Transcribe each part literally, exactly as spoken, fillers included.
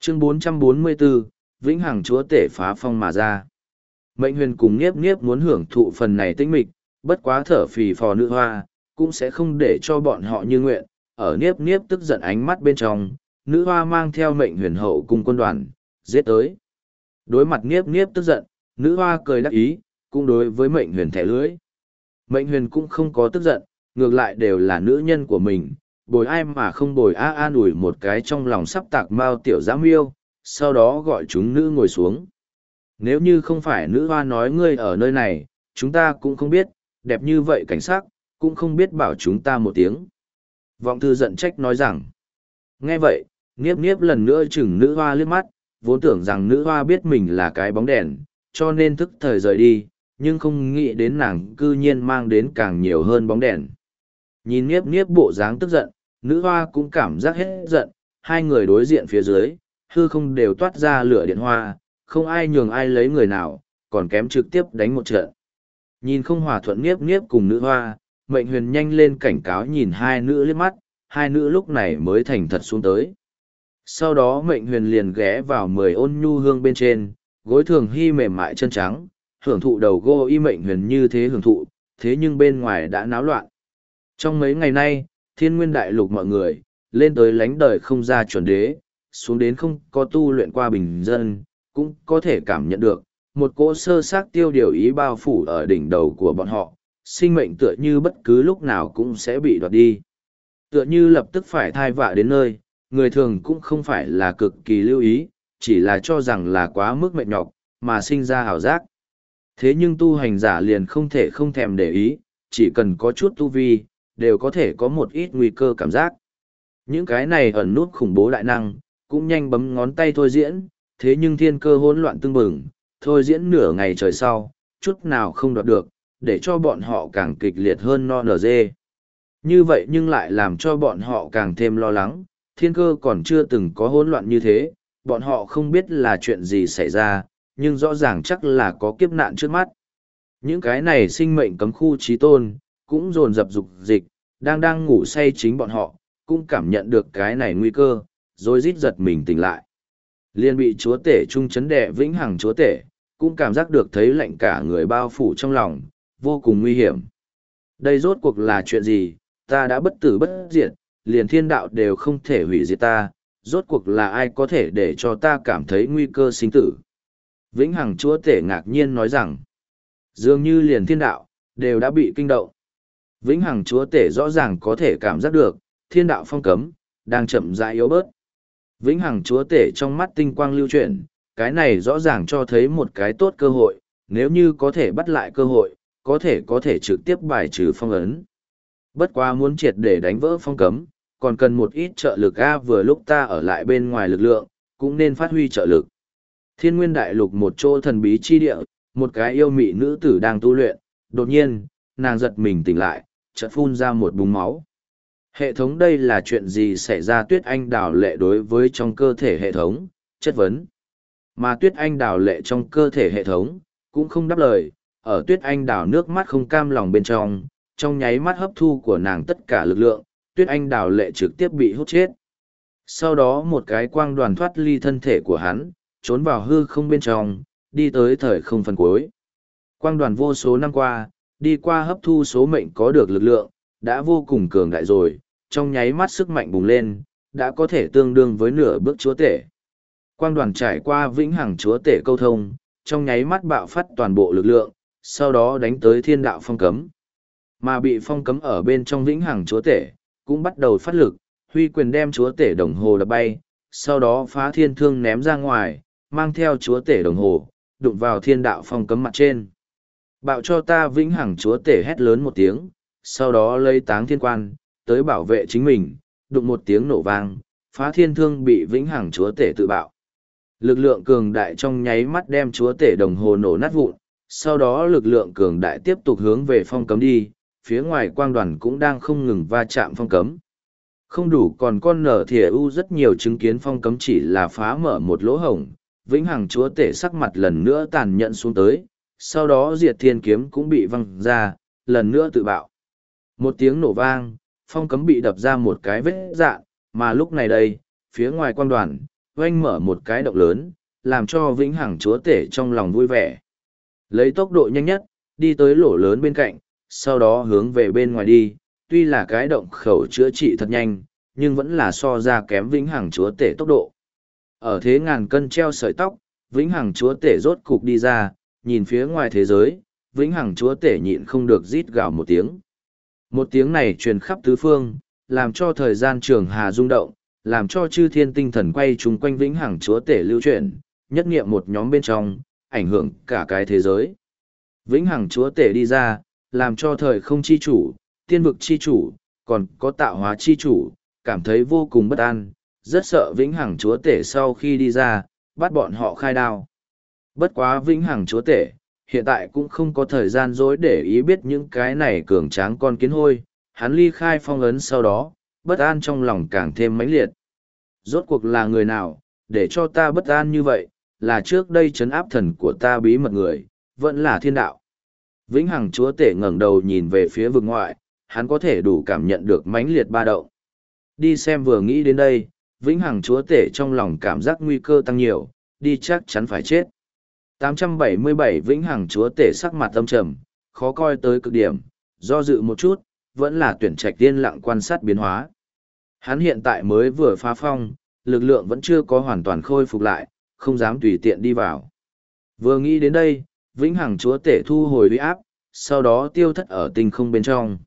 Chương bốn trăm bốn mươi bốn, Vĩnh Hằng Chúa Tể phá phong mà ra. Mệnh huyền cùng Niếp Niếp muốn hưởng thụ phần này tĩnh mịch, bất quá thở phì phò nữ hoa, cũng sẽ không để cho bọn họ như nguyện. Ở Niếp Niếp tức giận ánh mắt bên trong, nữ hoa mang theo mệnh huyền hậu cùng quân đoàn, giết tới. Đối mặt Niếp Niếp tức giận, nữ hoa cười đắc ý, cũng đối với mệnh huyền thẻ lưới. Mệnh huyền cũng không có tức giận, ngược lại đều là nữ nhân của mình, bồi ai mà không bồi a an ủi một cái trong lòng sắp tạc mao tiểu giã miêu, sau đó gọi chúng nữ ngồi xuống. Nếu như không phải nữ hoa nói ngươi ở nơi này, chúng ta cũng không biết, đẹp như vậy cảnh sắc, cũng không biết bảo chúng ta một tiếng. Vọng thư giận trách nói rằng, nghe vậy, Niếp Niếp lần nữa chừng nữ hoa liếc mắt, vốn tưởng rằng nữ hoa biết mình là cái bóng đèn, cho nên thức thời rời đi, nhưng không nghĩ đến nàng cư nhiên mang đến càng nhiều hơn bóng đèn. Nhìn Niếp Niếp bộ dáng tức giận, nữ hoa cũng cảm giác hết giận, hai người đối diện phía dưới, hư không đều toát ra lửa điện hoa, không ai nhường ai lấy người nào, còn kém trực tiếp đánh một trận. Nhìn không hòa thuận Niếp Niếp cùng nữ hoa, mệnh huyền nhanh lên cảnh cáo nhìn hai nữ liếc mắt, hai nữ lúc này mới thành thật xuống tới. Sau đó mệnh huyền liền ghé vào mười ôn nhu hương bên trên, gối thường hy mềm mại chân trắng, hưởng thụ đầu gô y mệnh huyền như thế hưởng thụ, thế nhưng bên ngoài đã náo loạn. Trong mấy ngày nay, thiên nguyên đại lục mọi người, lên tới lánh đời không ra chuẩn đế, xuống đến không có tu luyện qua bình dân, cũng có thể cảm nhận được, một cỗ sơ xác tiêu điều ý bao phủ ở đỉnh đầu của bọn họ, sinh mệnh tựa như bất cứ lúc nào cũng sẽ bị đoạt đi. Tựa như lập tức phải thai vạ đến nơi, người thường cũng không phải là cực kỳ lưu ý, chỉ là cho rằng là quá mức mệt nhọc, mà sinh ra hào giác. Thế nhưng tu hành giả liền không thể không thèm để ý, chỉ cần có chút tu vi, đều có thể có một ít nguy cơ cảm giác. Những cái này ẩn nút khủng bố đại năng, cũng nhanh bấm ngón tay thôi diễn, thế nhưng thiên cơ hỗn loạn tương bừng, thôi diễn nửa ngày trời sau, chút nào không đoạt được, để cho bọn họ càng kịch liệt hơn no nở dê. Như vậy nhưng lại làm cho bọn họ càng thêm lo lắng, thiên cơ còn chưa từng có hỗn loạn như thế, bọn họ không biết là chuyện gì xảy ra, nhưng rõ ràng chắc là có kiếp nạn trước mắt. Những cái này sinh mệnh cấm khu trí tôn, cũng dồn dập dục dịch, đang đang ngủ say chính bọn họ, cũng cảm nhận được cái này nguy cơ, rồi rít giật mình tỉnh lại. Liên bị chúa tể trung chấn đệ vĩnh hằng chúa tể, cũng cảm giác được thấy lạnh cả người bao phủ trong lòng, vô cùng nguy hiểm. Đây rốt cuộc là chuyện gì, ta đã bất tử bất diệt, liền thiên đạo đều không thể hủy diệt ta, rốt cuộc là ai có thể để cho ta cảm thấy nguy cơ sinh tử. Vĩnh hằng chúa tể ngạc nhiên nói rằng, dường như liền thiên đạo, đều đã bị kinh động. Vĩnh hằng chúa tể rõ ràng có thể cảm giác được, thiên đạo phong cấm, đang chậm rãi yếu bớt. Vĩnh hằng chúa tể trong mắt tinh quang lưu chuyển, cái này rõ ràng cho thấy một cái tốt cơ hội, nếu như có thể bắt lại cơ hội, có thể có thể trực tiếp bài trừ phong ấn. Bất quá muốn triệt để đánh vỡ phong cấm, còn cần một ít trợ lực A vừa lúc ta ở lại bên ngoài lực lượng, cũng nên phát huy trợ lực. Thiên nguyên đại lục một chỗ thần bí chi địa, một cái yêu mị nữ tử đang tu luyện, đột nhiên, nàng giật mình tỉnh lại, chợt phun ra một búng máu. Hệ thống đây là chuyện gì xảy ra? Tuyết Anh Đào Lệ đối với trong cơ thể hệ thống, chất vấn. Mà Tuyết Anh Đào Lệ trong cơ thể hệ thống, cũng không đáp lời, ở Tuyết Anh Đào nước mắt không cam lòng bên trong, trong nháy mắt hấp thu của nàng tất cả lực lượng, Tuyết Anh Đào Lệ trực tiếp bị hút chết. Sau đó một cái quang đoàn thoát ly thân thể của hắn, trốn vào hư không bên trong, đi tới thời không phần cuối. Quang đoàn vô số năm qua, đi qua hấp thu số mệnh có được lực lượng, đã vô cùng cường đại rồi, trong nháy mắt sức mạnh bùng lên, đã có thể tương đương với nửa bước chúa tể. Quang đoàn trải qua vĩnh hằng chúa tể câu thông, trong nháy mắt bạo phát toàn bộ lực lượng, sau đó đánh tới thiên đạo phong cấm. Mà bị phong cấm ở bên trong vĩnh hằng chúa tể, cũng bắt đầu phát lực, huy quyền đem chúa tể đồng hồ đập bay, sau đó phá thiên thương ném ra ngoài, mang theo chúa tể đồng hồ, đụng vào thiên đạo phong cấm mặt trên. Bạo cho ta vĩnh hằng chúa tể hét lớn một tiếng, sau đó lấy táng thiên quan, tới bảo vệ chính mình, đụng một tiếng nổ vang, phá thiên thương bị vĩnh hằng chúa tể tự bạo. Lực lượng cường đại trong nháy mắt đem chúa tể đồng hồ nổ nát vụn, sau đó lực lượng cường đại tiếp tục hướng về phong cấm đi, phía ngoài quang đoàn cũng đang không ngừng va chạm phong cấm. Không đủ còn con nở thìa u rất nhiều chứng kiến phong cấm chỉ là phá mở một lỗ hổng, vĩnh hằng chúa tể sắc mặt lần nữa tàn nhẫn xuống tới, sau đó diệt thiên kiếm cũng bị văng ra, lần nữa tự bạo. Một tiếng nổ vang, phong cấm bị đập ra một cái vết dạn, mà lúc này đây, phía ngoài quang đoàn, oanh mở một cái động lớn, làm cho vĩnh hằng chúa tể trong lòng vui vẻ. Lấy tốc độ nhanh nhất, đi tới lỗ lớn bên cạnh, sau đó hướng về bên ngoài đi, tuy là cái động khẩu chữa trị thật nhanh, nhưng vẫn là so ra kém vĩnh hằng chúa tể tốc độ. Ở thế ngàn cân treo sợi tóc, vĩnh hằng chúa tể rốt cục đi ra, nhìn phía ngoài thế giới, vĩnh hằng chúa tể nhịn không được rít gào một tiếng. Một tiếng này truyền khắp tứ phương, làm cho thời gian trường hà rung động, làm cho chư thiên tinh thần quay chung quanh vĩnh hằng chúa tể lưu chuyển, nhất nghiệm một nhóm bên trong, ảnh hưởng cả cái thế giới. Vĩnh hằng chúa tể đi ra, làm cho thời không chi chủ, tiên vực chi chủ, còn có tạo hóa chi chủ, cảm thấy vô cùng bất an, rất sợ vĩnh hằng chúa tể sau khi đi ra, bắt bọn họ khai đao. Bất quá vĩnh hằng chúa tể, hiện tại cũng không có thời gian dối để ý biết những cái này cường tráng con kiến hôi, hắn ly khai phong ấn sau đó, bất an trong lòng càng thêm mãnh liệt. Rốt cuộc là người nào, để cho ta bất an như vậy, là trước đây trấn áp thần của ta bí mật người, vẫn là thiên đạo. Vĩnh hằng chúa tể ngẩng đầu nhìn về phía vực ngoại, hắn có thể đủ cảm nhận được mãnh liệt ba động. Đi xem vừa nghĩ đến đây, vĩnh hằng chúa tể trong lòng cảm giác nguy cơ tăng nhiều, đi chắc chắn phải chết. tám trăm bảy mươi bảy vĩnh hằng chúa tể sắc mặt âm trầm, khó coi tới cực điểm, do dự một chút, vẫn là tuyển trạch tiên lặng quan sát biến hóa. Hắn hiện tại mới vừa phá phong, lực lượng vẫn chưa có hoàn toàn khôi phục lại, không dám tùy tiện đi vào. Vừa nghĩ đến đây, vĩnh hằng chúa tể thu hồi uy áp, sau đó tiêu thất ở tinh không bên trong.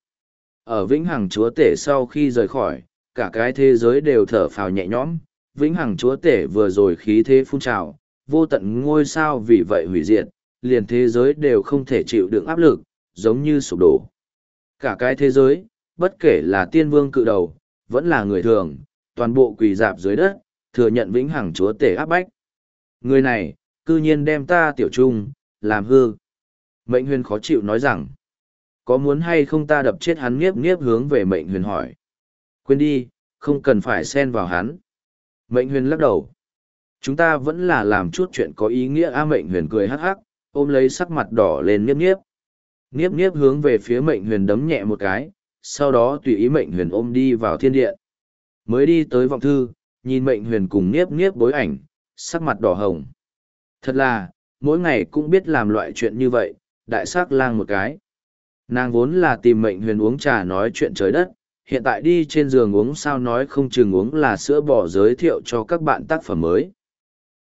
Ở vĩnh hằng chúa tể sau khi rời khỏi, cả cái thế giới đều thở phào nhẹ nhõm, vĩnh hằng chúa tể vừa rồi khí thế phun trào, vô tận ngôi sao vì vậy hủy diệt, liền thế giới đều không thể chịu đựng áp lực, giống như sụp đổ. Cả cái thế giới, bất kể là tiên vương cự đầu, vẫn là người thường, toàn bộ quỳ dạp dưới đất, thừa nhận vĩnh hằng chúa tể áp bách. Người này, cư nhiên đem ta tiểu trung, làm hư. Mệnh huyền khó chịu nói rằng, có muốn hay không ta đập chết hắn, nghiếp nghiếp hướng về mệnh huyền hỏi. Quên đi, không cần phải xen vào hắn. Mệnh huyền lắc đầu. Chúng ta vẫn là làm chút chuyện có ý nghĩa. A mệnh huyền cười hắc hắc, ôm lấy sắc mặt đỏ lên nghiếp nghiếp. Nghiếp nghiếp hướng về phía mệnh huyền đấm nhẹ một cái, sau đó tùy ý mệnh huyền ôm đi vào thiên điện. Mới đi tới vọng thư, nhìn mệnh huyền cùng nghiếp nghiếp bối ảnh, sắc mặt đỏ hồng. Thật là, mỗi ngày cũng biết làm loại chuyện như vậy, đại sắc lang một cái. Nàng vốn là tìm mệnh huyền uống trà nói chuyện trời đất, hiện tại đi trên giường uống sao nói không chừng uống là sữa bò giới thiệu cho các bạn tác phẩm mới.